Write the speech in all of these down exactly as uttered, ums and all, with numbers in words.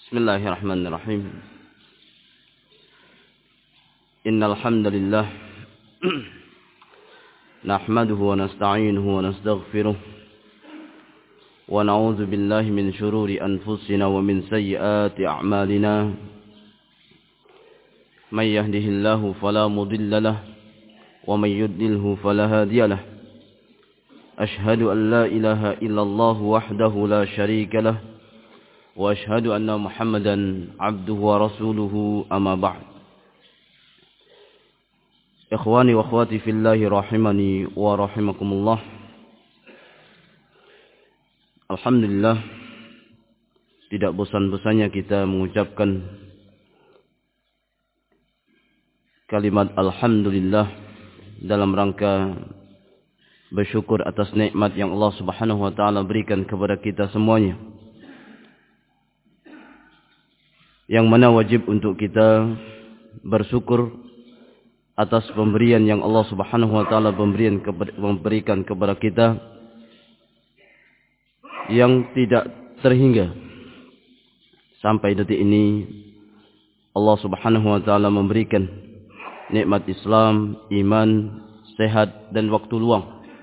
Bismillahirrahmanirrahim. Innal hamdalillah nahmaduhu wa nasta'inuhu wa nastaghfiruh wa na'udzu billahi min shururi anfusina wa min sayyiati a'malina. May yahdihillahu fala mudilla lahu wa may yudlilhu fala hadiya lahu. Ashhadu an la ilaha illallah wahdahu la syarika lahu wa ashhadu anna Muhammadan abduhu wa rasuluhu amma ba'd. Ikhwani wa akhwati fillahi rahimani wa rahimakumullah. Alhamdulillah, tidak bosan-bosannya kita mengucapkan kalimat alhamdulillah dalam rangka bersyukur atas nikmat yang Allah Subhanahu wa taala berikan kepada kita semuanya, yang mana wajib untuk kita bersyukur atas pemberian yang Allah Subhanahu wa taala memberikan kepada kita yang tidak terhingga sampai detik ini. Allah Subhanahu wa taala memberikan nikmat Islam, iman, sehat dan waktu luang,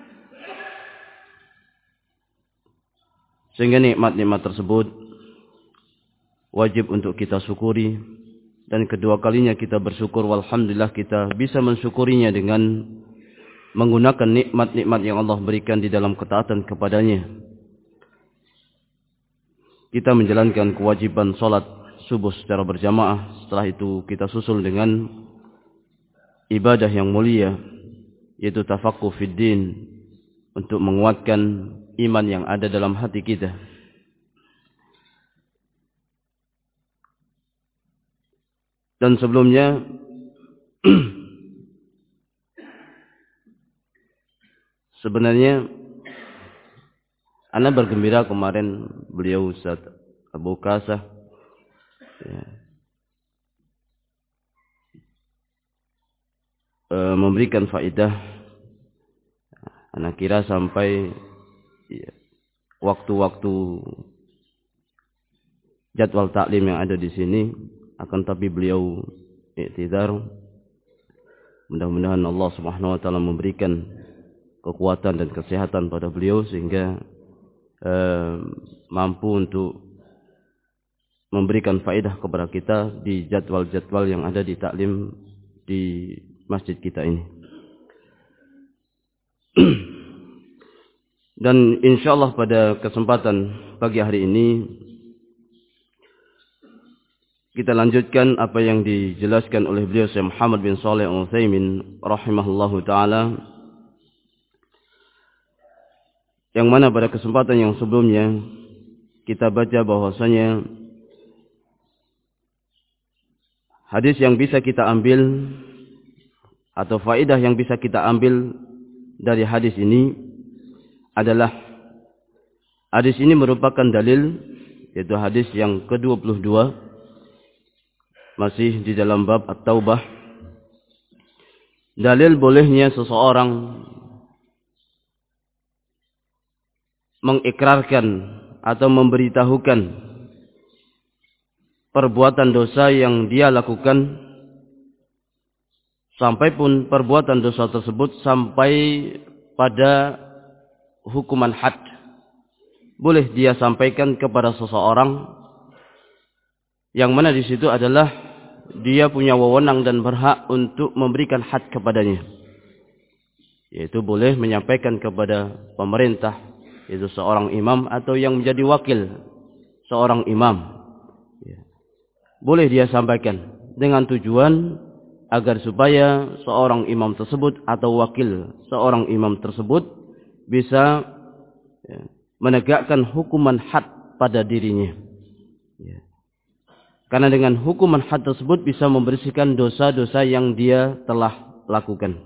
sehingga nikmat-nikmat tersebut wajib untuk kita syukuri. Dan kedua kalinya kita bersyukur, walhamdulillah kita bisa mensyukurinya dengan menggunakan nikmat-nikmat yang Allah berikan di dalam ketaatan kepadanya. Kita menjalankan kewajiban salat subuh secara berjamaah. Setelah itu kita susul dengan ibadah yang mulia, yaitu tafaqquh fid din, untuk menguatkan iman yang ada dalam hati kita. Dan sebelumnya sebenarnya ana bergembira kemarin beliau Ustaz Abu Kasah ya, e, memberikan faedah. Ana kira sampai ya, waktu-waktu jadwal taklim yang ada di sini, akan tapi beliau iktidar. Mudah-mudahan Allah Subhanahu wa taala memberikan kekuatan dan kesehatan pada beliau sehingga eh, mampu untuk memberikan faedah kepada kita di jadwal-jadwal yang ada di taklim di masjid kita ini. Dan insyaallah pada kesempatan pagi hari ini kita lanjutkan apa yang dijelaskan oleh beliau Syekh Muhammad bin Shalih Al-Utsaimin rahimahullahu taala, yang mana pada kesempatan yang sebelumnya kita baca bahwasanya hadis yang bisa kita ambil atau faedah yang bisa kita ambil dari hadis ini adalah hadis ini merupakan dalil, yaitu hadis yang ke dua puluh dua, masih di dalam bab At-Taubah. Dalil bolehnya seseorang mengikrarkan atau memberitahukan perbuatan dosa yang dia lakukan, sampai pun perbuatan dosa tersebut sampai pada hukuman had. Boleh dia sampaikan kepada seseorang yang mana di situ adalah dia punya wewenang dan berhak untuk memberikan had kepadanya, yaitu boleh menyampaikan kepada pemerintah, yaitu seorang imam atau yang menjadi wakil seorang imam. Boleh dia sampaikan dengan tujuan agar supaya seorang imam tersebut atau wakil seorang imam tersebut bisa menegakkan hukuman had pada dirinya. Karena dengan hukuman had tersebut bisa membersihkan dosa-dosa yang dia telah lakukan.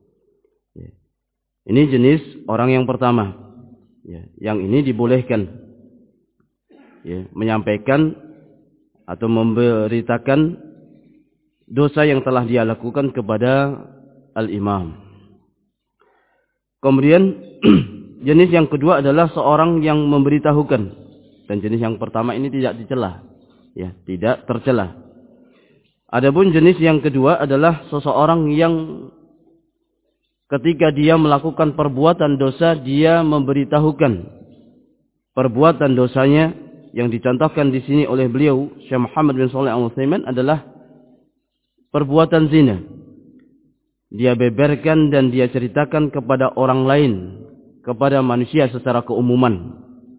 Ini jenis orang yang pertama. Yang ini dibolehkan menyampaikan atau memberitakan dosa yang telah dia lakukan kepada al-imam. Kemudian jenis yang kedua adalah seorang yang memberitahukan. Dan jenis yang pertama ini tidak dicela. ya, tidak tercela. Adapun jenis yang kedua adalah seseorang yang ketika dia melakukan perbuatan dosa, dia memberitahukan perbuatan dosanya, yang dicontohkan di sini oleh beliau Syekh Muhammad bin Shalih Al-Utsaimin adalah perbuatan zina. Dia beberkan dan dia ceritakan kepada orang lain, kepada manusia secara keumuman.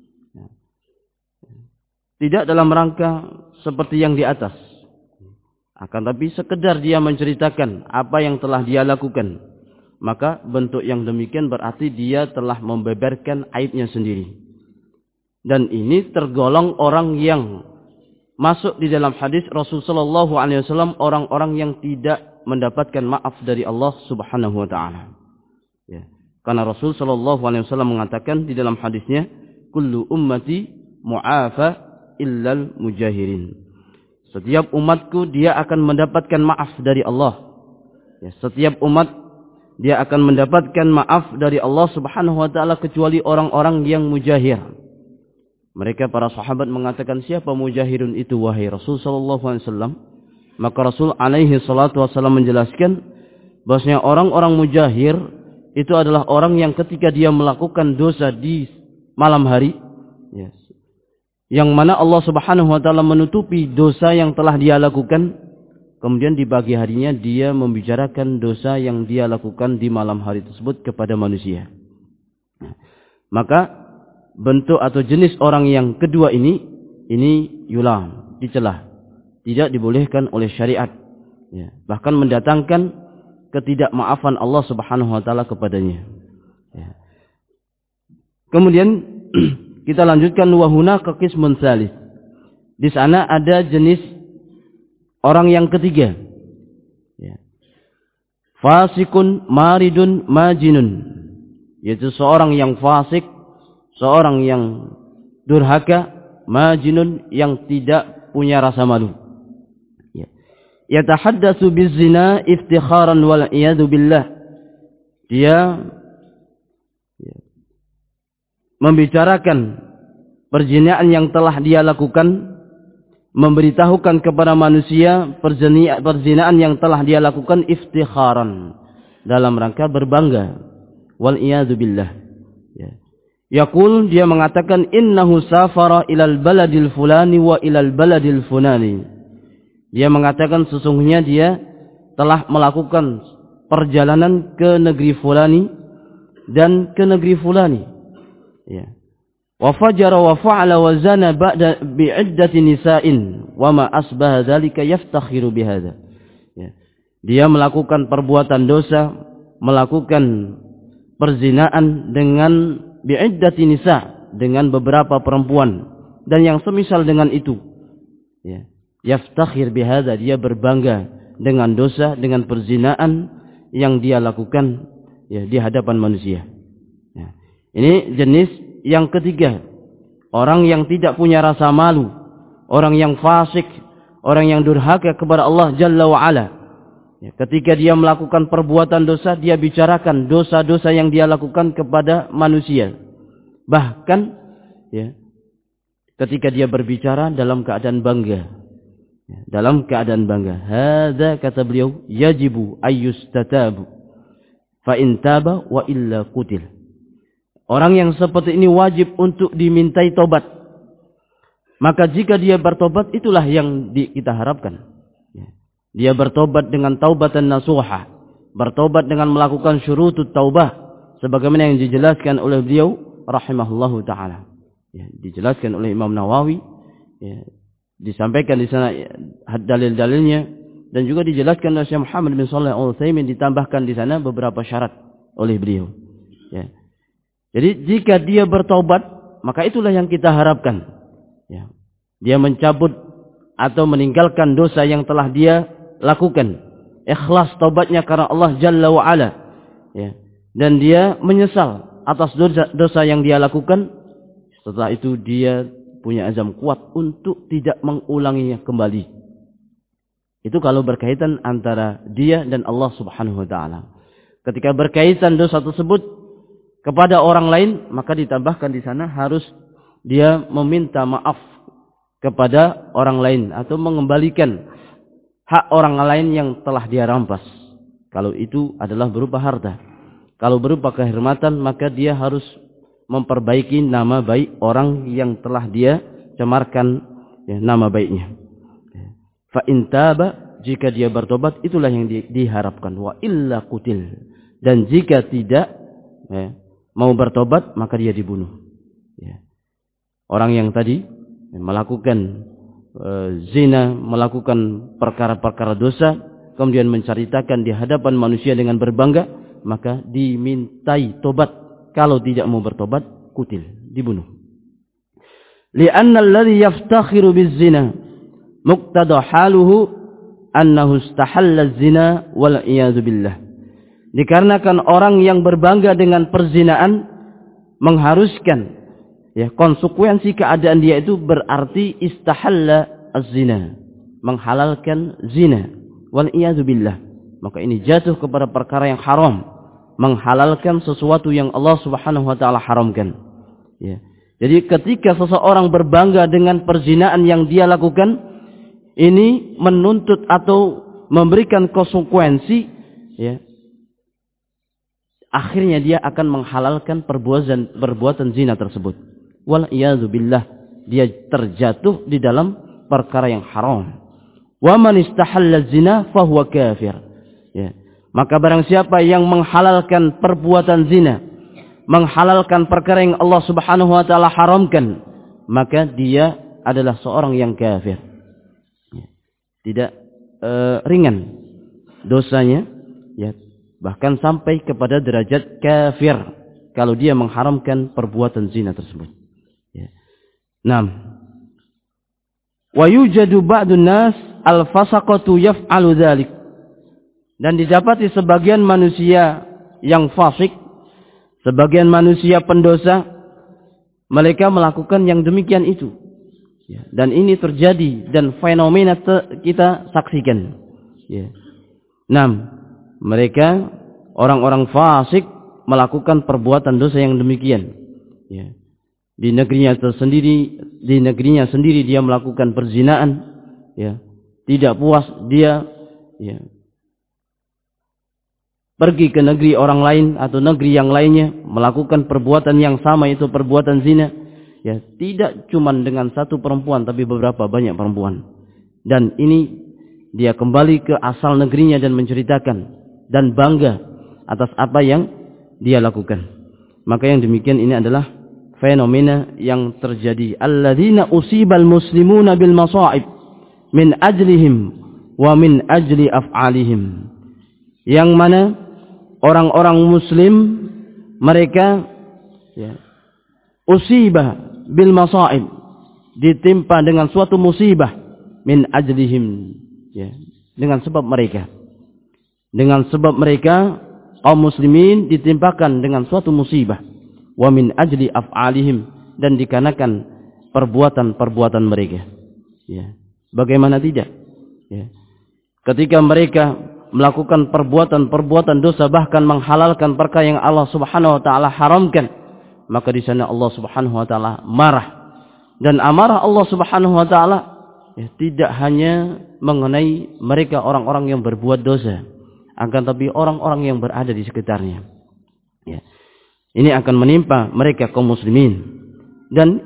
Tidak dalam rangka seperti yang di atas, akan tapi sekedar dia menceritakan apa yang telah dia lakukan. Maka bentuk yang demikian berarti dia telah membeberkan aibnya sendiri. Dan ini tergolong orang yang masuk di dalam hadis Rasulullah shallallahu alaihi wasallam, orang-orang yang tidak mendapatkan maaf dari Allah Subhanahu wa taala. Ya. Karena Rasul shallallahu alaihi wasallam mengatakan di dalam hadisnya, kullu ummati mu'afa illal mujahirin. Setiap umatku dia akan mendapatkan maaf dari Allah. Ya, setiap umat dia akan mendapatkan maaf dari Allah Subhanahu wa taala kecuali orang-orang yang mujahir. Mereka para sahabat mengatakan, siapa mujahirun itu wahai Rasul sallallahu alaihi wasallam? Maka Rasul alaihi salatu wasallam menjelaskan bahwasanya orang-orang mujahir itu adalah orang yang ketika dia melakukan dosa di malam hari, yes, yang mana Allah Subhanahu wa taala menutupi dosa yang telah dia lakukan, kemudian di pagi harinya dia membicarakan dosa yang dia lakukan di malam hari tersebut kepada manusia. Maka bentuk atau jenis orang yang kedua ini, ini yulam, dicela, tidak dibolehkan oleh syariat, ya, bahkan mendatangkan ketidakmaafan Allah Subhanahu wa taala kepadanya. Ya. Kemudian kita lanjutkan, wa hunaka qismun tsalits. Di sana ada jenis orang yang ketiga. Ya. Fasikun maridun majinun, yaitu seorang yang fasik, seorang yang durhaka, majinun, yang tidak punya rasa malu. Ya. Yatahaddatsu bizina iftikharan wal iyadu billah. Dia ya, membicarakan perzinaan yang telah dia lakukan, memberitahukan kepada manusia perzinaan yang telah dia lakukan iftikharan, dalam rangka berbangga, wal iyadu billah. Ya. Yaqul, dia mengatakan, innahu safara ilal baladil fulani wa ilal baladil fulani. Dia mengatakan sesungguhnya dia telah melakukan perjalanan ke negeri fulani dan ke negeri fulani. Ya. Wa fajara wa fa'ala wa zana ba'da bi'iddati nisa'in wa ma asbaha dzalika yaftakhiru bihadza. Ya. Dia melakukan perbuatan dosa, melakukan perzinaan dengan bi'iddati nisa', dengan beberapa perempuan dan yang semisal dengan itu. Ya. Yaftakhir bihadza, dia berbangga dengan dosa, dengan perzinaan yang dia lakukan, ya, di hadapan manusia. Ya. Ini jenis yang ketiga, orang yang tidak punya rasa malu, orang yang fasik, orang yang durhaka kepada Allah Jalla wa Ala. Ya, ketika dia melakukan perbuatan dosa, dia bicarakan dosa-dosa yang dia lakukan kepada manusia. Bahkan, ya, ketika dia berbicara dalam keadaan bangga, ya, dalam keadaan bangga. Hadza, kata beliau, yajibu ayyustatabu fa in taba wa illa qutil. Orang yang seperti ini wajib untuk dimintai tobat. Maka jika dia bertobat, itulah yang di, kita harapkan. Dia bertobat dengan taubatan nasuha, bertobat dengan melakukan syurutut taubah, sebagaimana yang dijelaskan oleh beliau rahimahullahu taala. Ya, dijelaskan oleh Imam Nawawi, ya, disampaikan di sana dalil-dalilnya, dan juga dijelaskan oleh Syekh Muhammad bin Shalih Al-Utsaimin, ditambahkan di sana beberapa syarat oleh beliau. Ya. Jadi jika dia bertobat, maka itulah yang kita harapkan. Ya. Dia mencabut atau meninggalkan dosa yang telah dia lakukan. Ikhlas taubatnya karena Allah Jalla wa Ala. Ya. Dan dia menyesal atas dosa, dosa yang dia lakukan. Setelah itu dia punya azam kuat untuk tidak mengulanginya kembali. Itu kalau berkaitan antara dia dan Allah Subhanahu wa taala. Ketika berkaitan dosa tersebut kepada orang lain, maka ditambahkan di sana harus dia meminta maaf kepada orang lain atau mengembalikan hak orang lain yang telah dia rampas. Kalau itu adalah berupa harta. Kalau berupa kehormatan, maka dia harus memperbaiki nama baik orang yang telah dia cemarkan ya, nama baiknya. Fa in taba, jika dia bertobat, itulah yang di, diharapkan. Wa illa qutil. Dan jika tidak ya, mau bertobat, maka dia dibunuh. Ya. Orang yang tadi ya, melakukan e, zina, melakukan perkara-perkara dosa, kemudian menceritakan di hadapan manusia dengan berbangga, maka dimintai tobat. Kalau tidak mau bertobat, kutil, dibunuh. Li'anna alladhi yaftakhiru biz-zina muqtada haluhu annahu istahalla az-zina wal iyadzu billah. Dikarenakan orang yang berbangga dengan perzinaan mengharuskan ya konsekuensi keadaan dia itu berarti istahalla az-zina, menghalalkan zina. Wal iyadzu billah. Maka ini jatuh kepada perkara yang haram, menghalalkan sesuatu yang Allah Subhanahu wa taala haramkan. Ya. Jadi ketika seseorang berbangga dengan perzinaan yang dia lakukan, ini menuntut atau memberikan konsekuensi ya. Akhirnya dia akan menghalalkan perbuatan perbuatan zina tersebut. Wal iyadzu billah. Dia terjatuh di dalam perkara yang haram. Wa man istahalla zina fahuwa kafir. Ya. Maka barang siapa yang menghalalkan perbuatan zina, menghalalkan perkara yang Allah Subhanahu wa taala haramkan, maka dia adalah seorang yang kafir. Ya. Tidak e, ringan dosanya, ya, bahkan sampai kepada derajat kafir kalau dia mengharamkan perbuatan zina tersebut. Ya. Naam. Wa yujadu ba'dun nas al-fasaqatu yaf'alu dzalik. Dan didapati sebagian manusia yang fasik, sebagian manusia pendosa, mereka melakukan yang demikian itu. Ya. Dan ini terjadi dan fenomena te- kita saksikan. Ya. Nah, mereka orang-orang fasik melakukan perbuatan dosa yang demikian. Ya. Di negerinya tersendiri, di negerinya sendiri dia melakukan perzinaan. Ya. Tidak puas dia ya, pergi ke negeri orang lain atau negeri yang lainnya melakukan perbuatan yang sama, itu perbuatan zina. Ya, tidak cuma dengan satu perempuan tapi beberapa banyak perempuan. Dan ini dia kembali ke asal negerinya dan menceritakan dan bangga atas apa yang dia lakukan. Maka yang demikian ini adalah fenomena yang terjadi. Alladzina usibal muslimuna bil masa'ib min ajlihim wa min ajli af'alihim. Yang mana orang-orang muslim mereka ya, usibah bil masa'ib, ditimpa dengan suatu musibah, min ajlihim ya, dengan sebab mereka. Dengan sebab mereka kaum muslimin ditimpakan dengan suatu musibah, wa min ajli af'alihim, dan dikarenakan perbuatan-perbuatan mereka. Ya. Bagaimana tidak? Ya. Ketika mereka melakukan perbuatan-perbuatan dosa, bahkan menghalalkan perkara yang Allah Subhanahu wa taala haramkan, maka di sana Allah Subhanahu wa taala marah. Dan amarah Allah Subhanahu wa taala ya, tidak hanya mengenai mereka orang-orang yang berbuat dosa, akan tapi orang-orang yang berada di sekitarnya. Ya. Ini akan menimpa mereka kaum muslimin. Dan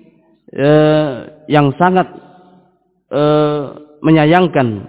eh, yang sangat E, menyayangkan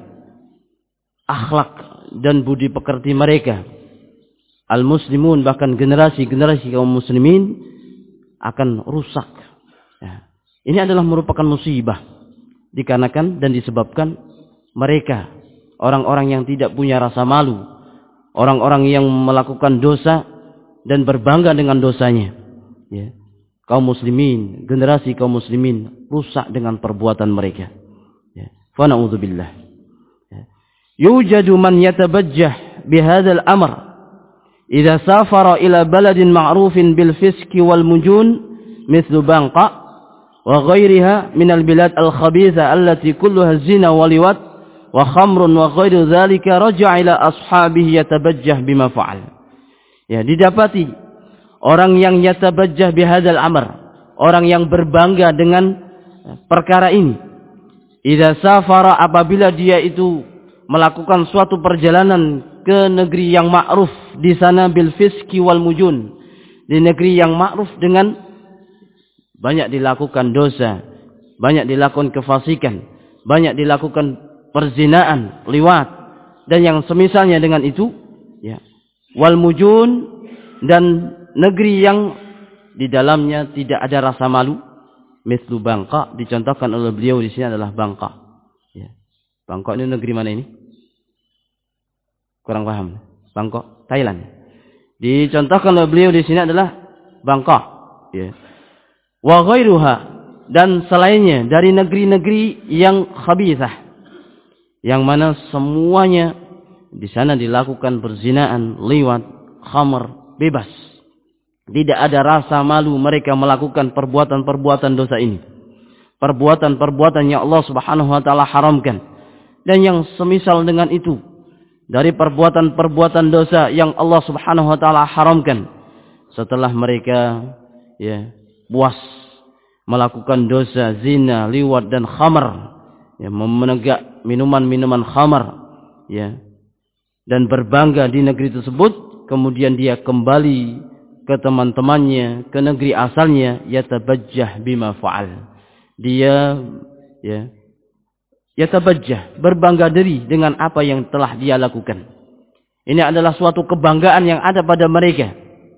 akhlak dan budi pekerti mereka, al-muslimun, bahkan generasi-generasi kaum muslimin akan rusak. Ya. Ini adalah merupakan musibah dikarenakan dan disebabkan mereka orang-orang yang tidak punya rasa malu, orang-orang yang melakukan dosa dan berbangga dengan dosanya. Ya. Kaum muslimin, generasi kaum muslimin rusak dengan perbuatan mereka. Wa na'udzubillah. Yujadu man yatabajjah bihadzal amr idza safara ila baladin ma'rufin bil fiski wal mujun mithlu Bangqa wa ghairiha min al bilad al khabitha allati kulluha zina wa liwat wa khamrun wa ghairu dzalika raja'a ila ashabihi yatabajjah bima fa'al. Ya, didapati orang yang yatabajjah bihadzal amr, orang yang berbangga dengan perkara ini. Idza safara, apabila dia itu melakukan suatu perjalanan ke negeri yang ma'ruf, di sana bil fiski wal mujun, di negeri yang ma'ruf dengan banyak dilakukan dosa, banyak dilakukan kefasikan, banyak dilakukan perzinaan, liwat dan yang semisalnya dengan itu, ya. Wal mujun, dan negeri yang di dalamnya tidak ada rasa malu, mislu Bangkok, dicontohkan oleh beliau di sini adalah Bangkok. Ya. Bangkok ini negeri mana ini? Kurang paham. Bangkok, Thailand. Dicontohkan oleh beliau di sini adalah Bangkok. Ya. Wa ghairuha, dan selainnya dari negeri-negeri yang khabithah, yang mana semuanya di sana dilakukan perzinaan, liwat, khamr, bebas. Tidak ada rasa malu mereka melakukan perbuatan-perbuatan dosa ini. Perbuatan-perbuatan yang Allah Subhanahu wa taala haramkan. Dan yang semisal dengan itu dari perbuatan-perbuatan dosa yang Allah Subhanahu wa taala haramkan, setelah mereka ya puas melakukan dosa zina, liwat dan khamr, ya, menegak minuman-minuman khamr, ya, dan berbangga di negeri tersebut, kemudian dia kembali ke teman-temannya, ke negeri asalnya, yatabajjah bima fa'al. Dia ya yatabajjah, berbangga diri dengan apa yang telah dia lakukan. Ini adalah suatu kebanggaan yang ada pada mereka.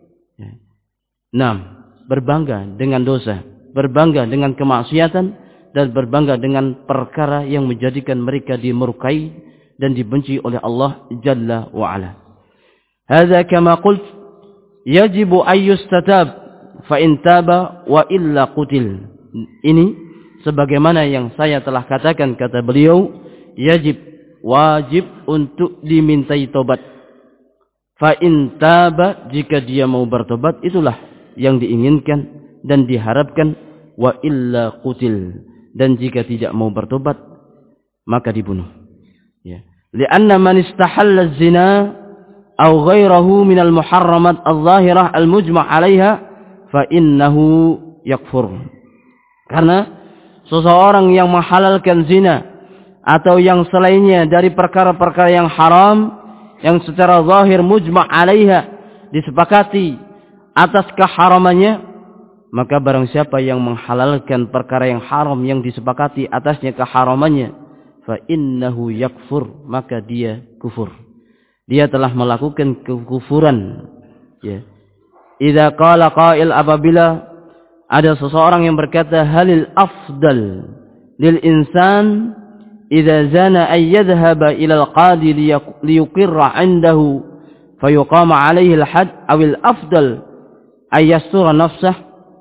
Enam, berbangga dengan dosa, berbangga dengan kemaksiatan, dan berbangga dengan perkara yang menjadikan mereka dimurkai dan dibenci oleh Allah Jalla wa Ala. Hadza kama qult yajibu ayyustatab fa in taba wa illa qutil. Ini sebagaimana yang saya telah katakan, kata beliau, yajib, wajib untuk dimintai tobat. Fa in taba, jika dia mau bertobat, itulah yang diinginkan dan diharapkan. Wa illa qutil, dan jika tidak mau bertobat maka dibunuh. Ya. Lianna man istahalla az-zina aw ghairahu min al-muharramat al-zahirah al-mujma' 'alaiha fa innahu yakfur. Karena seseorang yang menghalalkan zina atau yang selainnya dari perkara-perkara yang haram yang secara zahir mujma' 'alaiha, disepakati atas keharamannya, maka barang siapa yang menghalalkan perkara yang haram yang disepakati atasnya keharamannya, fa innahu yakfur, maka dia kufur. Dia telah melakukan kekufuran. Ya. Idza qala qail, apabila ada seseorang yang berkata, halil afdal lil insan idza zana ay yadhhaba ila al-qadi liyuqirra 'indahu fayuqama 'alayhi al-hadd aw al-afdal ay yastura nafsah.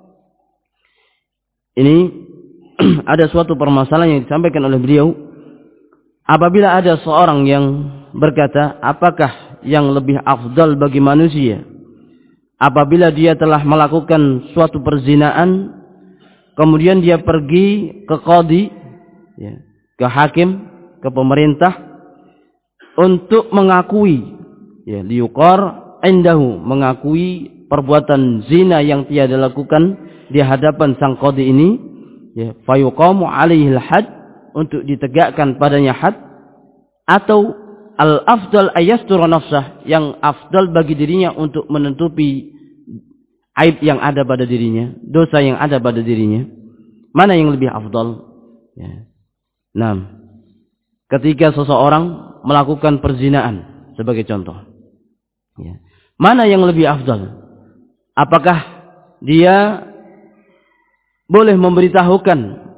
Ini ada suatu permasalahan yang disampaikan oleh beliau. Apabila ada seorang yang berkata, apakah yang lebih afdal bagi manusia apabila dia telah melakukan suatu perzinaan, kemudian dia pergi ke qadi, ya, ke hakim, ke pemerintah, untuk mengakui, ya, liuqar indahu, mengakui perbuatan zina yang dia lakukan di hadapan sang qadi ini, ya, fayuqamu alaihi al-had, untuk ditegakkan padanya had, atau al-afdal ayastura nafsah, yang afdal bagi dirinya untuk menutupi aib yang ada pada dirinya, dosa yang ada pada dirinya. Mana yang lebih afdal? Ya. Nah, ketika seseorang melakukan perzinaan sebagai contoh, ya, mana yang lebih afdal? Apakah dia boleh memberitahukan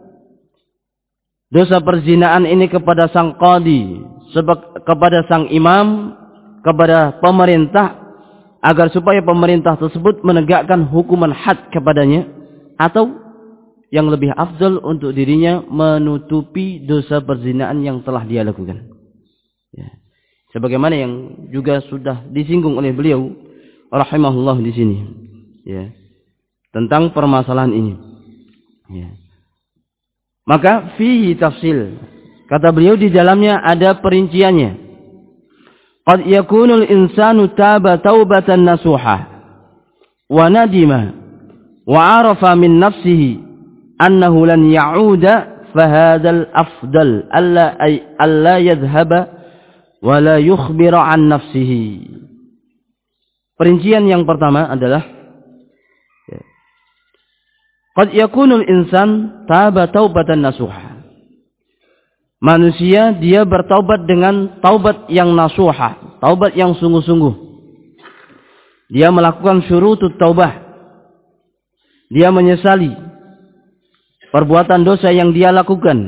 dosa perzinaan ini kepada sang qadi, kepada sang imam, kepada pemerintah, agar supaya pemerintah tersebut menegakkan hukuman had kepadanya, atau yang lebih afdal untuk dirinya menutupi dosa perzinaan yang telah dia lakukan? Ya. Sebagaimana yang juga sudah disinggung oleh beliau rahimahullah di sini, ya, tentang permasalahan ini. Ya. Maka fihi tafsil, kata beliau, di dalamnya ada perinciannya. Qad yakunul insanu taba taubatan nasuha wa nadima wa arafa min nafsihi annahu lan ya'uda fahadzal afdal alla ay alla yadhhaba wa la yukhbira an nafsihi. Perincian yang pertama adalah qad yakunul insan taba taubatan nasuha. Manusia dia bertaubat dengan taubat yang nasuha, taubat yang sungguh-sungguh. Dia melakukan syurutut taubah. Dia menyesali perbuatan dosa yang dia lakukan.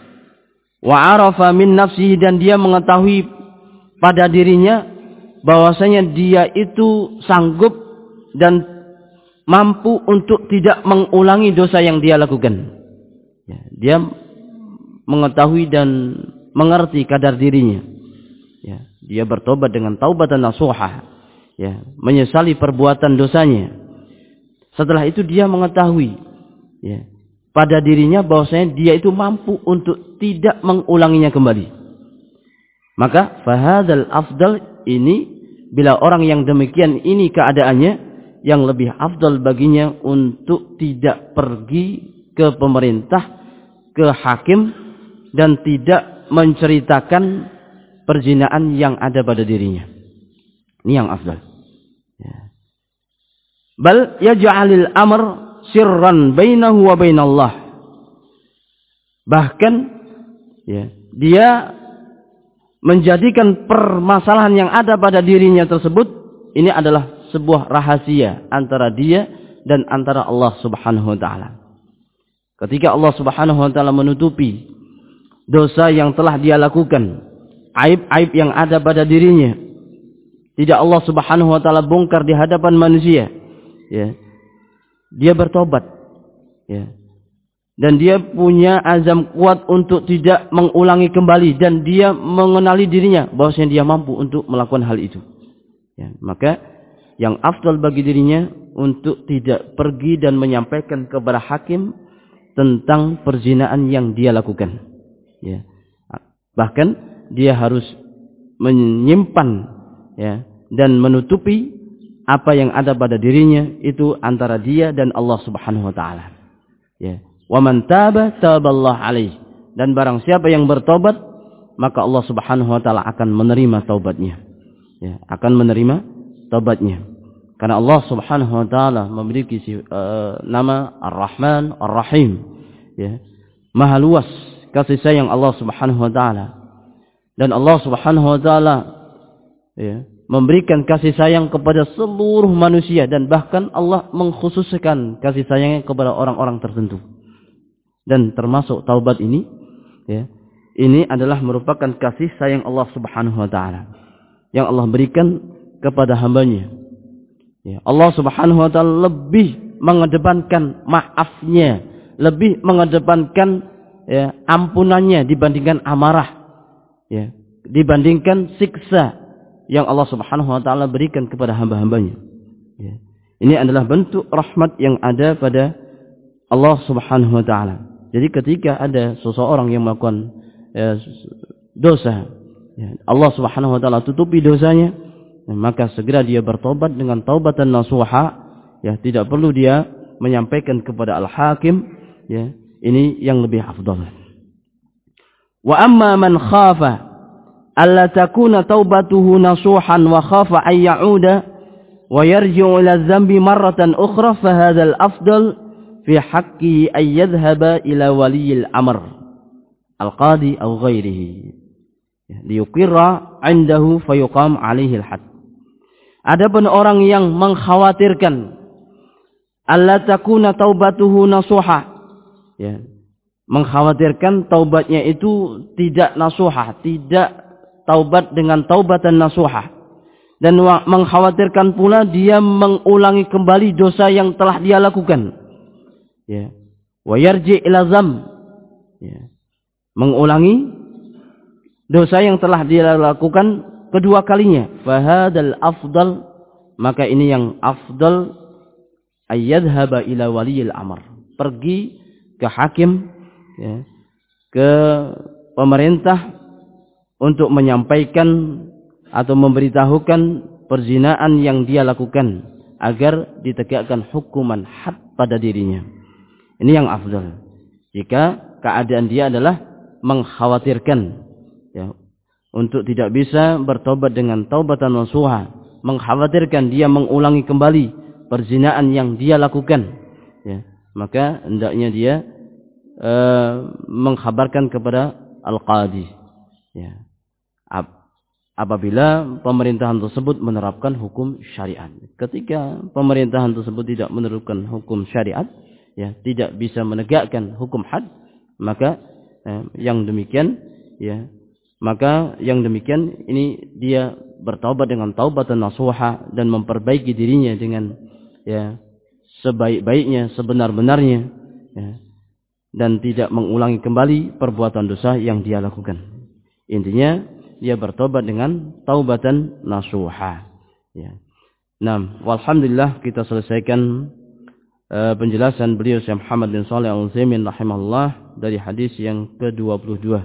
Wa arafa min nafsihi, dan dia mengetahui pada dirinya bahwasanya dia itu sanggup dan mampu untuk tidak mengulangi dosa yang dia lakukan. Ya, dia mengetahui dan mengerti kadar dirinya. Ya, dia bertobat dengan taubatan nasuha. Ya, menyesali perbuatan dosanya. Setelah itu dia mengetahui, ya, pada dirinya bahwasanya dia itu mampu untuk tidak mengulanginya kembali. Maka fahadzal afdal, ini bila orang yang demikian ini keadaannya, yang lebih afdal baginya untuk tidak pergi ke pemerintah, ke hakim, dan tidak menceritakan perzinaan yang ada pada dirinya. Ini yang afdal. Ya. Bal yaj'alil amr sirran bainahu wa bainallah. Bahkan ya, dia menjadikan permasalahan yang ada pada dirinya tersebut, ini adalah sebuah rahasia antara dia dan antara Allah Subhanahu wa taala. Ketika Allah Subhanahu wa taala menutupi dosa yang telah dia lakukan, aib-aib yang ada pada dirinya, tidak Allah Subhanahu wa taala bongkar di hadapan manusia, ya. Dia bertobat, ya. Dan dia punya azam kuat untuk tidak mengulangi kembali, dan dia mengenali dirinya bahwasanya dia mampu untuk melakukan hal itu. Ya, maka yang afdal bagi dirinya untuk tidak pergi dan menyampaikan kepada hakim tentang perzinaan yang dia lakukan. Ya. Bahkan dia harus menyimpan, ya, dan menutupi apa yang ada pada dirinya itu antara dia dan Allah Subhanahu wa taala. Ya. Wa man taba taballahu alaihi, dan barang siapa yang bertobat maka Allah Subhanahu wa taala akan menerima taubatnya. Ya, akan menerima taubatnya. Karena Allah Subhanahu wa taala memiliki uh, nama Ar-Rahman Ar-Rahim, ya. Maha luas kasih sayang Allah Subhanahu wa taala. Dan Allah Subhanahu wa taala, ya, memberikan kasih sayang kepada seluruh manusia, dan bahkan Allah mengkhususkan kasih sayangnya kepada orang-orang tertentu. Dan termasuk taubat ini, ya, ini adalah merupakan kasih sayang Allah Subhanahu wa taala yang Allah berikan kepada hambanya. Ya, Allah Subhanahu wa taala lebih mengedepankan maafnya, lebih mengedepankan, ya, ampunannya dibandingkan amarah, ya, dibandingkan siksa yang Allah Subhanahu wa taala berikan kepada hamba-hambanya. Ya. Ini adalah bentuk rahmat yang ada pada Allah Subhanahu wa taala. Jadi ketika ada seseorang yang melakukan, ya, dosa, ya, Allah Subhanahu wa taala tutupi dosanya, ya, maka segera dia bertobat dengan taubatan nasuha, ya, tidak perlu dia menyampaikan kepada al-hakim, ya. Ini yang lebih afdal. Wa amma man khafa alla takuna taubatuhu nasuhan wa khafa an ya'uda wa yarji'u ila dhanbi marratan ukhra fa hadzal afdal fi haqqi an yadhhaba ila waliyil amr al-qadi aw ghairihi liyuqirra 'indahu fayuqam 'alaihi al-had. Adapun orang yang mengkhawatirkan alla takuna taubatuhu nasuha, ya, mengkhawatirkan taubatnya itu tidak nasuha, tidak taubat dengan taubatan nasuha, dan mengkhawatirkan pula dia mengulangi kembali dosa yang telah dia lakukan, ya, wa yarji ila dzam, ya, mengulangi dosa yang telah dia lakukan kedua kalinya, fahadal afdal, maka ini yang afdal, ayyadhhaba ila waliyil amr, pergi ke hakim, ya, ke pemerintah untuk menyampaikan atau memberitahukan perzinaan yang dia lakukan agar ditegakkan hukuman had pada dirinya. Ini yang afdal. Jika keadaan dia adalah mengkhawatirkan, ya, untuk tidak bisa bertobat dengan taubatan nasuha, mengkhawatirkan dia mengulangi kembali perzinaan yang dia lakukan, ya, maka hendaknya dia e, mengkhabarkan kepada al-qadi, ya, apabila pemerintahan tersebut menerapkan hukum syariat. Ketika pemerintahan tersebut tidak menerapkan hukum syariat, ya, tidak bisa menegakkan hukum had, maka eh, yang demikian, ya, maka yang demikian ini dia bertaubat dengan taubatan nasuha dan memperbaiki dirinya dengan, ya, sebaik-baiknya, sebenar-benarnya, ya, dan tidak mengulangi kembali perbuatan dosa yang dia lakukan. Intinya dia bertobat dengan taubatan nasuha, ya. Nah, walhamdulillah kita selesaikan uh, penjelasan beliau Syekh Muhammad bin Shalih Al-Utsaimin rahimahullah dari hadis yang ke dua puluh dua.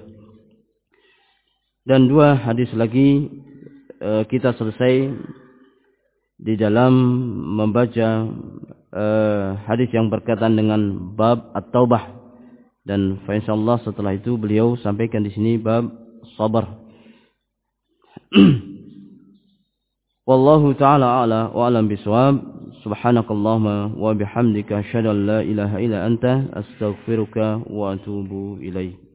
Dan dua hadis lagi uh, kita selesai di dalam membaca uh, hadis yang berkaitan dengan bab at-taubah, dan insyaallah setelah itu beliau sampaikan di sini bab sabar. Wallahu ta'ala a'la wa a'lam bisawab. Subhanakallahumma wa bihamdika asyhadu an la ilaha illa anta astaghfiruka wa atubu ilaik.